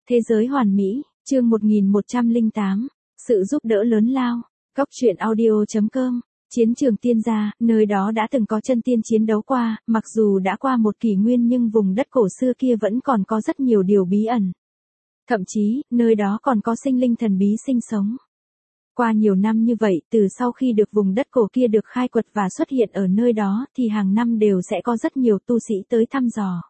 Thế giới hoàn mỹ, chương 1108, sự giúp đỡ lớn lao. Góc truyện audio.com. Chiến trường tiên gia, nơi đó đã từng có chân tiên chiến đấu qua, mặc dù đã qua một kỷ nguyên nhưng vùng đất cổ xưa kia vẫn còn có rất nhiều điều bí ẩn. Thậm chí, nơi đó còn có sinh linh thần bí sinh sống. Qua nhiều năm như vậy, từ sau khi được vùng đất cổ kia được khai quật và xuất hiện ở nơi đó, thì hàng năm đều sẽ có rất nhiều tu sĩ tới thăm dò.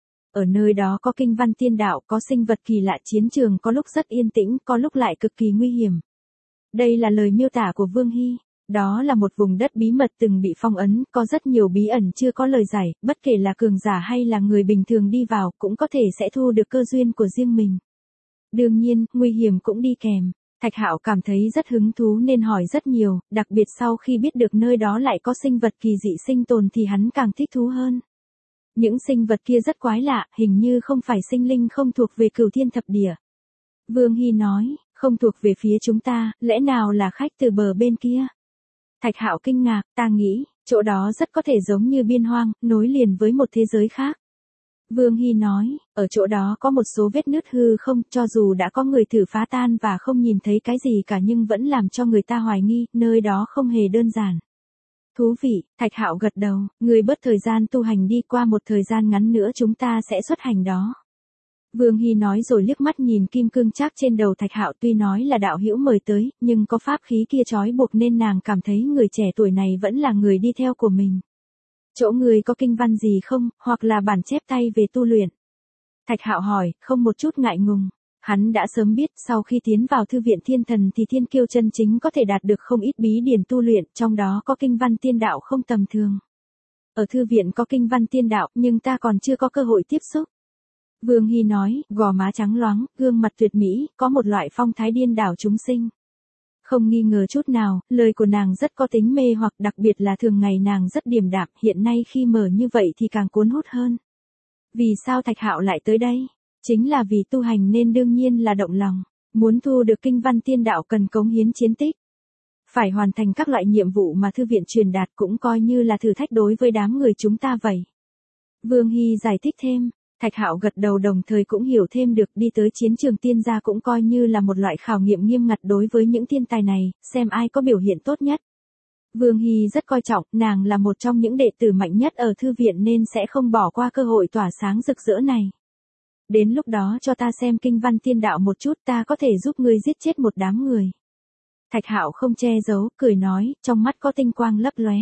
Ở nơi đó có kinh văn tiên đạo, có sinh vật kỳ lạ, chiến trường có lúc rất yên tĩnh, có lúc lại cực kỳ nguy hiểm. Đây là lời miêu tả của Vương Hy. Đó là một vùng đất bí mật từng bị phong ấn, có rất nhiều bí ẩn chưa có lời giải, bất kể là cường giả hay là người bình thường đi vào cũng có thể sẽ thu được cơ duyên của riêng mình. Đương nhiên, nguy hiểm cũng đi kèm. Thạch Hạo cảm thấy rất hứng thú nên hỏi rất nhiều, đặc biệt sau khi biết được nơi đó lại có sinh vật kỳ dị sinh tồn thì hắn càng thích thú hơn. Những sinh vật kia rất quái lạ, hình như không phải sinh linh không thuộc về Cửu Thiên Thập Địa. Vương Hy nói, không thuộc về phía chúng ta, lẽ nào là khách từ bờ bên kia? Thạch Hạo kinh ngạc, ta nghĩ, chỗ đó rất có thể giống như biên hoang, nối liền với một thế giới khác. Vương Hy nói, ở chỗ đó có một số vết nứt hư không, cho dù đã có người thử phá tan và không nhìn thấy cái gì cả nhưng vẫn làm cho người ta hoài nghi, nơi đó không hề đơn giản. Thú vị, Thạch Hạo gật đầu, người bớt thời gian tu hành đi, qua một thời gian ngắn nữa chúng ta sẽ xuất hành đó. Vương Hy nói rồi liếc mắt nhìn kim cương trác trên đầu Thạch Hạo, tuy nói là đạo hữu mời tới, nhưng có pháp khí kia trói buộc nên nàng cảm thấy người trẻ tuổi này vẫn là người đi theo của mình. Chỗ người có kinh văn gì không, hoặc là bản chép tay về tu luyện? Thạch Hạo hỏi, không một chút ngại ngùng. Hắn đã sớm biết sau khi tiến vào thư viện thiên thần thì thiên kiêu chân chính có thể đạt được không ít bí điển tu luyện, trong đó có kinh văn tiên đạo không tầm thường. Ở thư viện có kinh văn tiên đạo nhưng ta còn chưa có cơ hội tiếp xúc. Vương Hy nói, gò má trắng loáng, gương mặt tuyệt mỹ, có một loại phong thái điên đảo chúng sinh. Không nghi ngờ chút nào, lời của nàng rất có tính mê hoặc, đặc biệt là thường ngày nàng rất điềm đạm, hiện nay khi mở như vậy thì càng cuốn hút hơn. Vì sao Thạch Hạo lại tới đây? Chính là vì tu hành nên đương nhiên là động lòng. Muốn thu được kinh văn tiên đạo cần cống hiến chiến tích. Phải hoàn thành các loại nhiệm vụ mà thư viện truyền đạt, cũng coi như là thử thách đối với đám người chúng ta vậy. Vương Hy giải thích thêm. Thạch Hạo gật đầu, đồng thời cũng hiểu thêm được đi tới chiến trường tiên gia cũng coi như là một loại khảo nghiệm nghiêm ngặt đối với những thiên tài này, xem ai có biểu hiện tốt nhất. Vương Hy rất coi trọng, nàng là một trong những đệ tử mạnh nhất ở thư viện nên sẽ không bỏ qua cơ hội tỏa sáng rực rỡ này. Đến lúc đó cho ta xem kinh văn tiên đạo một chút, ta có thể giúp ngươi giết chết một đám người. Thạch Hạo không che giấu, cười nói, trong mắt có tinh quang lấp lóe.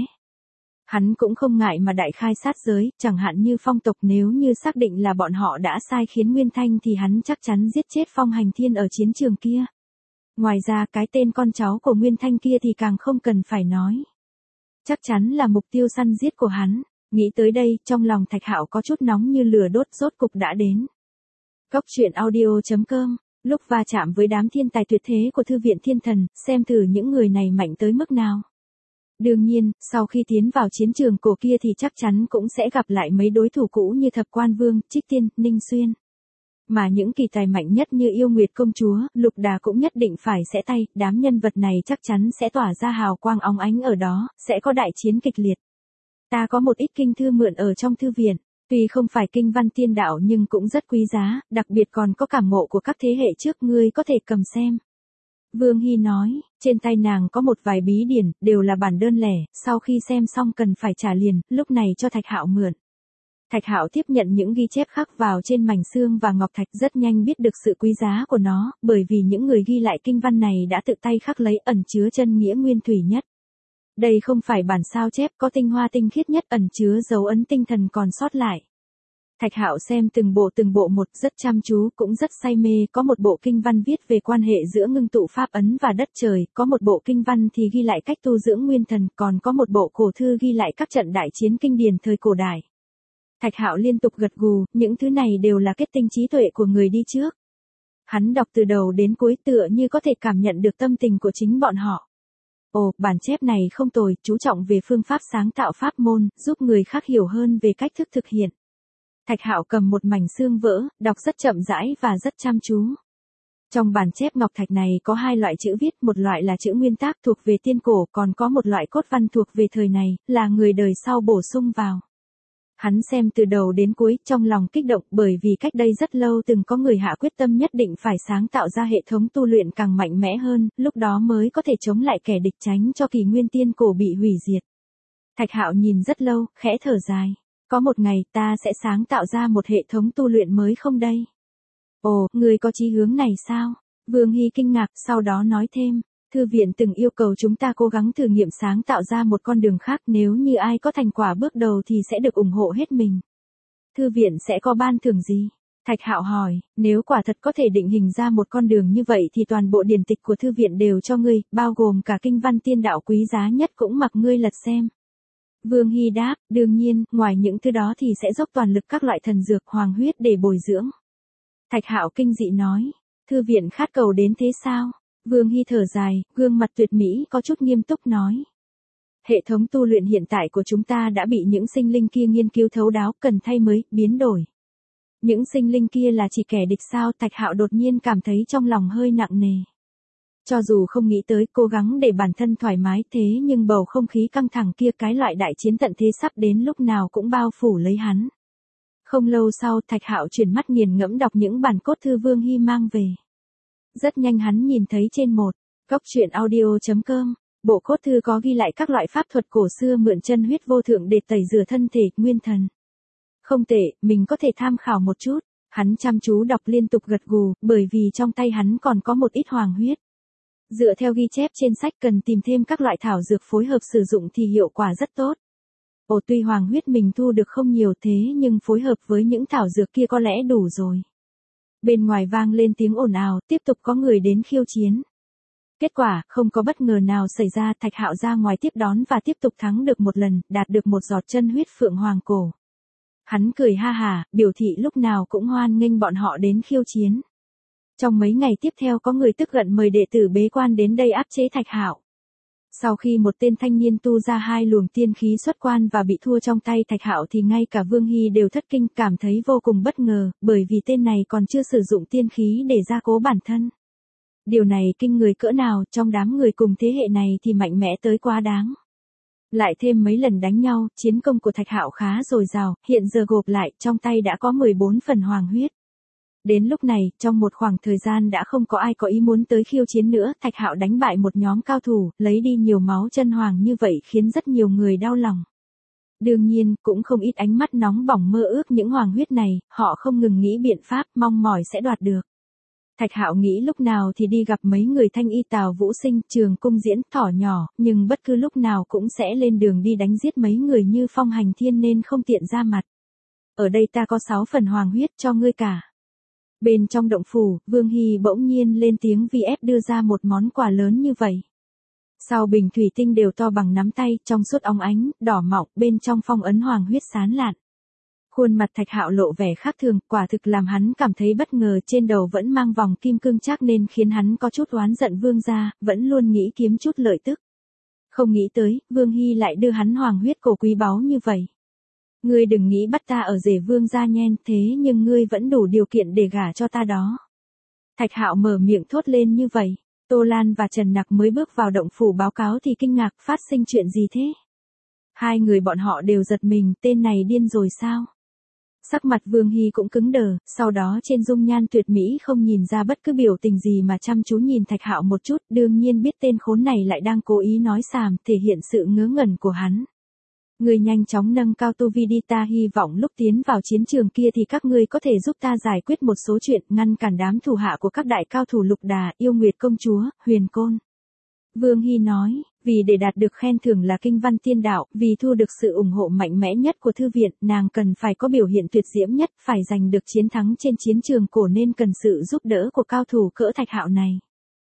Hắn cũng không ngại mà đại khai sát giới, chẳng hạn như Phong tộc, nếu như xác định là bọn họ đã sai khiến Nguyên Thanh thì hắn chắc chắn giết chết Phong Hành Thiên ở chiến trường kia. Ngoài ra cái tên con cháu của Nguyên Thanh kia thì càng không cần phải nói. Chắc chắn là mục tiêu săn giết của hắn. Nghĩ tới đây, trong lòng Thạch Hạo có chút nóng như lửa đốt, rốt cục đã đến. Góc truyện audio.com. Lúc va chạm với đám thiên tài tuyệt thế của thư viện thiên thần, xem thử những người này mạnh tới mức nào. Đương nhiên, sau khi tiến vào chiến trường cổ kia thì chắc chắn cũng sẽ gặp lại mấy đối thủ cũ như Thập Quan Vương, Trích Tiên, Ninh Xuyên. Mà những kỳ tài mạnh nhất như Yêu Nguyệt Công Chúa, Lục Đà cũng nhất định phải sẽ tay, đám nhân vật này chắc chắn sẽ tỏa ra hào quang óng ánh ở đó, sẽ có đại chiến kịch liệt. Ta có một ít kinh thư mượn ở trong thư viện, tuy không phải kinh văn tiên đạo nhưng cũng rất quý giá, đặc biệt còn có cảm ngộ của các thế hệ trước, ngươi có thể cầm xem. Vương Hy nói, trên tay nàng có một vài bí điển, đều là bản đơn lẻ, sau khi xem xong cần phải trả liền, lúc này cho Thạch Hạo mượn. Thạch Hạo tiếp nhận những ghi chép khắc vào trên mảnh xương và ngọc thạch, rất nhanh biết được sự quý giá của nó, bởi vì những người ghi lại kinh văn này đã tự tay khắc lấy, ẩn chứa chân nghĩa nguyên thủy nhất. Đây không phải bản sao chép, có tinh hoa tinh khiết nhất, ẩn chứa dấu ấn tinh thần còn sót lại. Thạch Hạo xem từng bộ một, rất chăm chú, cũng rất say mê, có một bộ kinh văn viết về quan hệ giữa ngưng tụ pháp ấn và đất trời, có một bộ kinh văn thì ghi lại cách tu dưỡng nguyên thần, còn có một bộ cổ thư ghi lại các trận đại chiến kinh điển thời cổ đại. Thạch Hạo liên tục gật gù, những thứ này đều là kết tinh trí tuệ của người đi trước. Hắn đọc từ đầu đến cuối tựa như có thể cảm nhận được tâm tình của chính bọn họ. Ồ, bản chép này không tồi, chú trọng về phương pháp sáng tạo pháp môn, giúp người khác hiểu hơn về cách thức thực hiện. Thạch Hạo cầm một mảnh xương vỡ, đọc rất chậm rãi và rất chăm chú. Trong bản chép ngọc thạch này có hai loại chữ viết, một loại là chữ nguyên tác thuộc về tiên cổ, còn có một loại cốt văn thuộc về thời này, là người đời sau bổ sung vào. Hắn xem từ đầu đến cuối, trong lòng kích động bởi vì cách đây rất lâu từng có người hạ quyết tâm nhất định phải sáng tạo ra hệ thống tu luyện càng mạnh mẽ hơn, lúc đó mới có thể chống lại kẻ địch, tránh cho kỷ nguyên tiên cổ bị hủy diệt. Thạch Hạo nhìn rất lâu, khẽ thở dài. Có một ngày ta sẽ sáng tạo ra một hệ thống tu luyện mới không đây? Ồ, người có chí hướng này sao? Vương Hy kinh ngạc, sau đó nói thêm. Thư viện từng yêu cầu chúng ta cố gắng thử nghiệm sáng tạo ra một con đường khác, nếu như ai có thành quả bước đầu thì sẽ được ủng hộ hết mình. Thư viện sẽ có ban thưởng gì? Thạch Hạo hỏi, nếu quả thật có thể định hình ra một con đường như vậy thì toàn bộ điển tịch của thư viện đều cho ngươi, bao gồm cả kinh văn tiên đạo quý giá nhất cũng mặc ngươi lật xem. Vương Hy đáp, đương nhiên, ngoài những thứ đó thì sẽ dốc toàn lực các loại thần dược hoàng huyết để bồi dưỡng. Thạch Hạo kinh dị nói, thư viện khát cầu đến thế sao? Vương Hy thở dài, gương mặt tuyệt mỹ có chút nghiêm túc nói. Hệ thống tu luyện hiện tại của chúng ta đã bị những sinh linh kia nghiên cứu thấu đáo, cần thay mới, biến đổi. Những sinh linh kia là chỉ kẻ địch sao? Thạch Hạo đột nhiên cảm thấy trong lòng hơi nặng nề. Cho dù không nghĩ tới cố gắng để bản thân thoải mái thế nhưng bầu không khí căng thẳng kia, cái loại đại chiến tận thế sắp đến lúc nào cũng bao phủ lấy hắn. Không lâu sau Thạch Hạo chuyển mắt nghiền ngẫm đọc những bản cốt thư Vương Hy mang về. Rất nhanh hắn nhìn thấy trên một góc truyện audio.com, bộ cốt thư có ghi lại các loại pháp thuật cổ xưa mượn chân huyết vô thượng để tẩy rửa thân thể, nguyên thần. Không tệ, mình có thể tham khảo một chút. Hắn chăm chú đọc liên tục gật gù, bởi vì trong tay hắn còn có một ít hoàng huyết. Dựa theo ghi chép trên sách cần tìm thêm các loại thảo dược phối hợp sử dụng thì hiệu quả rất tốt. Ồ, tuy hoàng huyết mình thu được không nhiều thế nhưng phối hợp với những thảo dược kia có lẽ đủ rồi. Bên ngoài vang lên tiếng ồn ào, tiếp tục có người đến khiêu chiến. Kết quả, không có bất ngờ nào xảy ra, Thạch Hạo ra ngoài tiếp đón và tiếp tục thắng được một lần, đạt được một giọt chân huyết phượng hoàng cổ. Hắn cười ha hả, biểu thị lúc nào cũng hoan nghênh bọn họ đến khiêu chiến. Trong mấy ngày tiếp theo có người tức giận mời đệ tử bế quan đến đây áp chế Thạch Hạo. Sau khi một tên thanh niên tu ra 2 luồng tiên khí xuất quan và bị thua trong tay Thạch Hạo thì ngay cả Vương Hy đều thất kinh, cảm thấy vô cùng bất ngờ, bởi vì tên này còn chưa sử dụng tiên khí để gia cố bản thân. Điều này kinh người cỡ nào, trong đám người cùng thế hệ này thì mạnh mẽ tới quá đáng. Lại thêm mấy lần đánh nhau, chiến công của Thạch Hạo khá dồi dào, hiện giờ gộp lại, trong tay đã có 14 phần hoàng huyết. Đến lúc này, trong một khoảng thời gian đã không có ai có ý muốn tới khiêu chiến nữa, Thạch Hạo đánh bại một nhóm cao thủ, lấy đi nhiều máu chân hoàng như vậy khiến rất nhiều người đau lòng. Đương nhiên, cũng không ít ánh mắt nóng bỏng mơ ước những hoàng huyết này, họ không ngừng nghĩ biện pháp, mong mỏi sẽ đoạt được. Thạch Hạo nghĩ lúc nào thì đi gặp mấy người Thanh Y Tào Vũ Sinh, Trường Cung Diễn, Thỏ Nhỏ, nhưng bất cứ lúc nào cũng sẽ lên đường đi đánh giết mấy người như Phong Hành Thiên nên không tiện ra mặt. Ở đây ta có 6 phần hoàng huyết cho ngươi cả. Bên trong động phủ, Vương Hy bỗng nhiên lên tiếng VF đưa ra một món quà lớn như vậy. Sau bình thủy tinh đều to bằng nắm tay, trong suốt óng ánh, đỏ mọng, bên trong phong ấn hoàng huyết sáng lạn. Khuôn mặt Thạch Hạo lộ vẻ khác thường, quả thực làm hắn cảm thấy bất ngờ, trên đầu vẫn mang vòng kim cương chắc nên khiến hắn có chút oán giận Vương gia, vẫn luôn nghĩ kiếm chút lợi tức. Không nghĩ tới, Vương Hy lại đưa hắn hoàng huyết cổ quý báu như vậy. Ngươi đừng nghĩ bắt ta ở rể Vương gia nhen, thế nhưng ngươi vẫn đủ điều kiện để gả cho ta đó. Thạch Hạo mở miệng thốt lên như vậy. Tô Lan và Trần Nặc mới bước vào động phủ báo cáo thì kinh ngạc, phát sinh chuyện gì thế? Hai người bọn họ đều giật mình, tên này điên rồi sao? Sắc mặt Vương Hy cũng cứng đờ, sau đó trên dung nhan tuyệt mỹ không nhìn ra bất cứ biểu tình gì mà chăm chú nhìn Thạch Hạo một chút, đương nhiên biết tên khốn này lại đang cố ý nói xàm, thể hiện sự ngớ ngẩn của hắn. Ngươi nhanh chóng nâng cao tu vi đi, ta hy vọng lúc tiến vào chiến trường kia thì các ngươi có thể giúp ta giải quyết một số chuyện, ngăn cản đám thủ hạ của các đại cao thủ Lục Đà, Yêu Nguyệt công chúa, Huyền Côn. Vương Hy nói, vì để đạt được khen thưởng là kinh văn tiên đạo, vì thu được sự ủng hộ mạnh mẽ nhất của thư viện, nàng cần phải có biểu hiện tuyệt diễm nhất, phải giành được chiến thắng trên chiến trường cổ nên cần sự giúp đỡ của cao thủ cỡ Thạch Hạo này.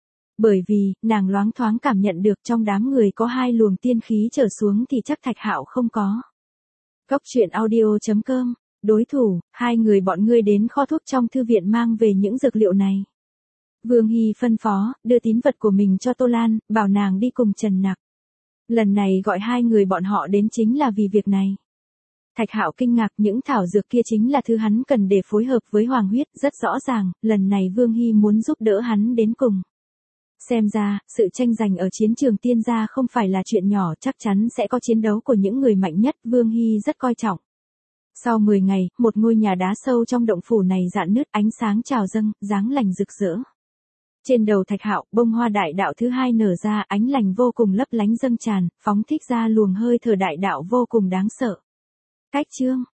Bởi vì, nàng loáng thoáng cảm nhận được trong đám người có 2 luồng tiên khí trở xuống thì chắc Thạch Hạo không có. Góc truyện audio.com, đối thủ, 2 người bọn ngươi đến kho thuốc trong thư viện mang về những dược liệu này. Vương Hy phân phó, đưa tín vật của mình cho Tô Lan, bảo nàng đi cùng Trần Nặc. Lần này gọi 2 người bọn họ đến chính là vì việc này. Thạch Hạo kinh ngạc, những thảo dược kia chính là thứ hắn cần để phối hợp với hoàng huyết, rất rõ ràng, lần này Vương Hy muốn giúp đỡ hắn đến cùng. Xem ra, sự tranh giành ở chiến trường tiên gia không phải là chuyện nhỏ, chắc chắn sẽ có chiến đấu của những người mạnh nhất, Vương Hy rất coi trọng. Sau 10 ngày, một ngôi nhà đá sâu trong động phủ này rạn nứt, ánh sáng trào dâng, dáng lành rực rỡ. Trên đầu Thạch Hạo, bông hoa đại đạo thứ hai nở ra, ánh lành vô cùng lấp lánh dâng tràn, phóng thích ra luồng hơi thở đại đạo vô cùng đáng sợ. Cách chương